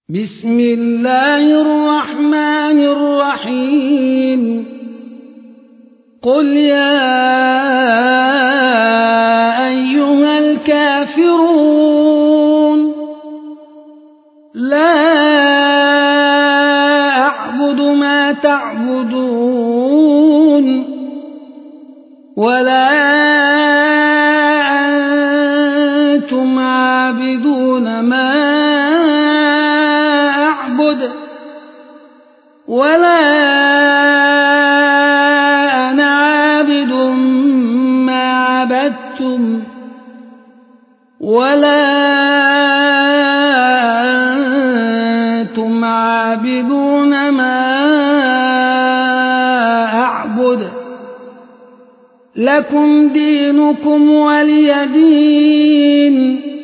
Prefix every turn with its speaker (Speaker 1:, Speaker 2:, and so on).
Speaker 1: بسم الله الرحمن الرحيم قل يا أيها الكافرون لا أعبد ما تعبدون ولا أنتم عابدون ما أعبد ولا أنا عابد ما عبدتم ولا أنتم عابدون ما أعبد لكم دينكم ولي دين